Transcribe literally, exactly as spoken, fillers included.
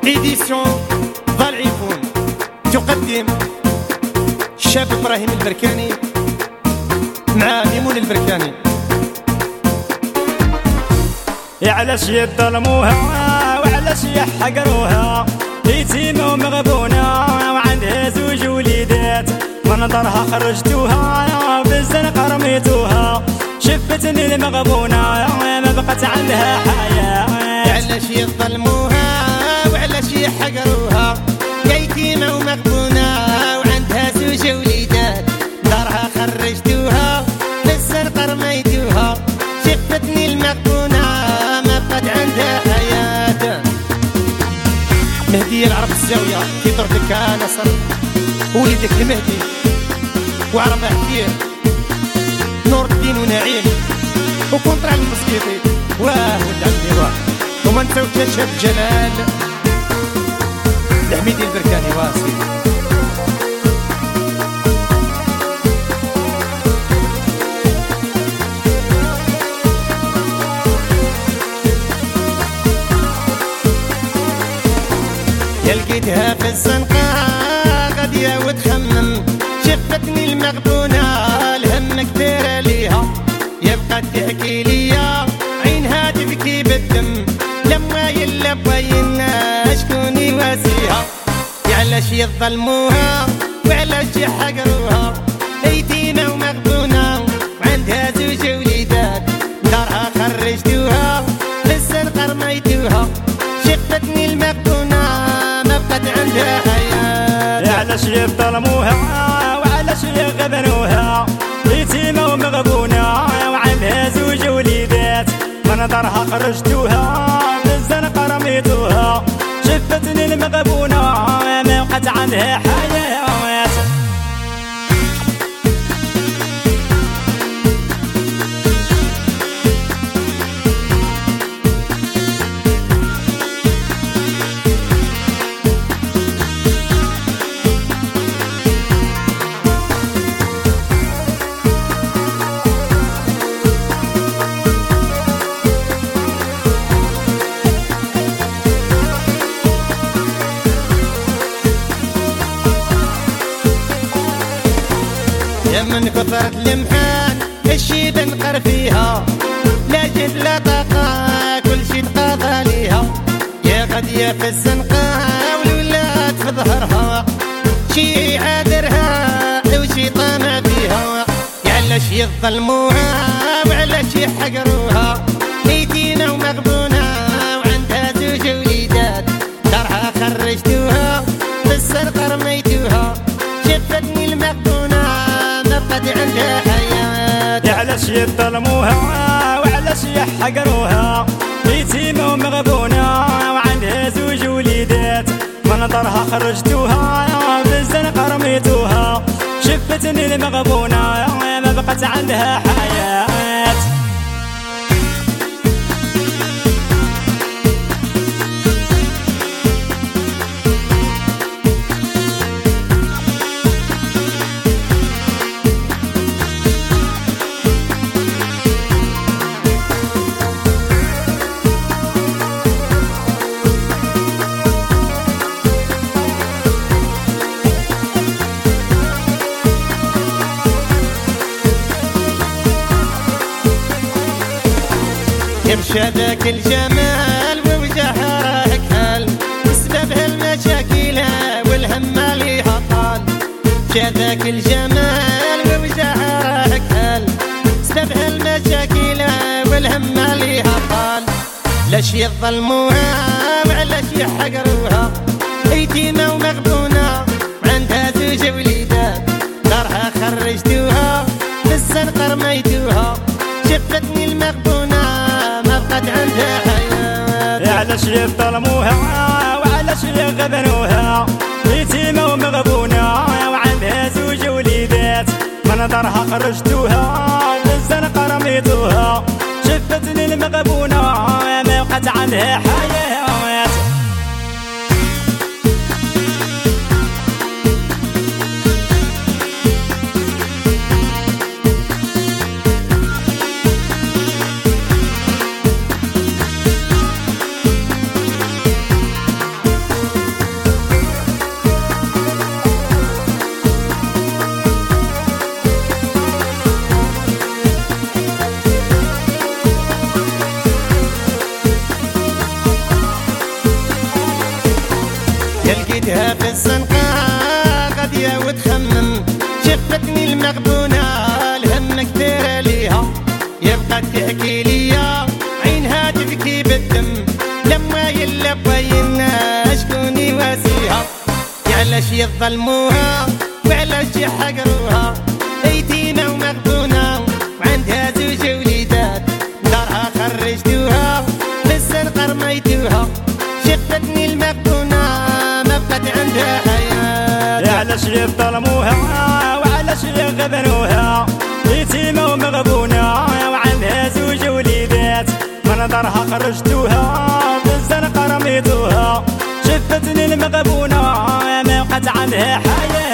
إيديسيون فالعيفون تقدم الشاب إبراهيم البركاني مع ميمون البركاني. يا علاش يظلموها وعلاش يحقروها، يتيمة ومغبونة وعندها زوج وليدات، منظرها خرجتوها بالزنقة رميتوها، شفتني المغبونة ما بقت عندها حياة. علاش يظلموها وعلاش يحقروها، يتيمة ومغبونة وعندها زوج وليدات، دارها خرجتوها بالزنقة رميتوها، شفتني المغبونة ما بقت عندها حياة. مهدي العرب الزاوية في طرفك نصر، وليدك المهدي وعرب كثير، نور الدين ونعيم وكونطرا المسكيطي واه ولد عمي واه، وما نساوش شاب جلال الحميدي البركاني واسي. يا لقيتها في الزنقة غادية وتخمم، شفتني المغبونة الهم كثير ليها، يبقى تحكي ليا عينها تبكي بالدم، لما يلا بوينا شكون يواسيها. علاش يظلموها وعلاش يحقروها، يتيمة ومغبونة وعندها زوج وليدات، دارها خرجتوها بالزنقة رميتوها، شفتني المغبونة ما بقت عندها حياة. علاش يظلموها وعلاش يغبنوها، يتيمة ومغبونة وعندها زوج وليدات، منظرها خرجتوها بالزنقة رميتوها، شفتني المغبونة ما بقت عندها حياة. يا من كثرت المحان الشي بنقر فيها، لا جد لا طاقة كل شي تقاضى ليها، يا غادية في الزنقة والولاد في ظهرها، شي عادرها وشي طامع فيها. علاش يظلموها وعلاش يحقروها، يتيمة ومغبونة وعندها زوج وليدات، دارها خرجتوها بالزنقة رميتوها، شفتني المغبونة ما بقت عندها حياة. علاش يظلموها وعلاش يحقروها، يتيمة ومغبونة وعندها زوج وليدات، منظرها خرجتوها بالزنقة رميتوها، شفتني المغبونة ما بقت عندها حياة. يمشى ذاك الجمال ووجهها راه كحل، بسبب هالمشاكل والهم عليها طال، مشى ذاك الجمال ووجهها راه كحل، بسبب هالمشاكل والهم عليها طال. لاش يظلموها وعلاش يحقروها، يتيمة ومغبونة وعندها زوج وليدات، دارها خرجتوها بالزنقة رميتوها، شفتني المغبونة ما بقت عندها حياة. علاش يظلموها وعلاش يغبنوها، يتيمة ومغبونة وعندها زوج وليدات، منظرها خرجتوها بالزنقة رميتوها، شفتني المغبونة ما بقت عندها حياة. لقيتها في الزنقة غادية وتخمم شفتني المغبونة الهم كثير ليها يبقى تحكي ليا عينها تبكي بالدم لما يلا بينا شكون يواسيها علاش يظلموها وعلاش يحقروها يتيمة ومغبونة وعندها زوج وليدات دارها خرجتوها بالزنقة رميتوها شفتني المغبونة ما بقات عندها حياة علاش يظلموها وعلاش يغبنوها يتيمة ومغبونة وعندها زوج وليدات من دارها خرجتوها بالزنقة رميتوها شفتني المغبونة ما بقات عندها حياة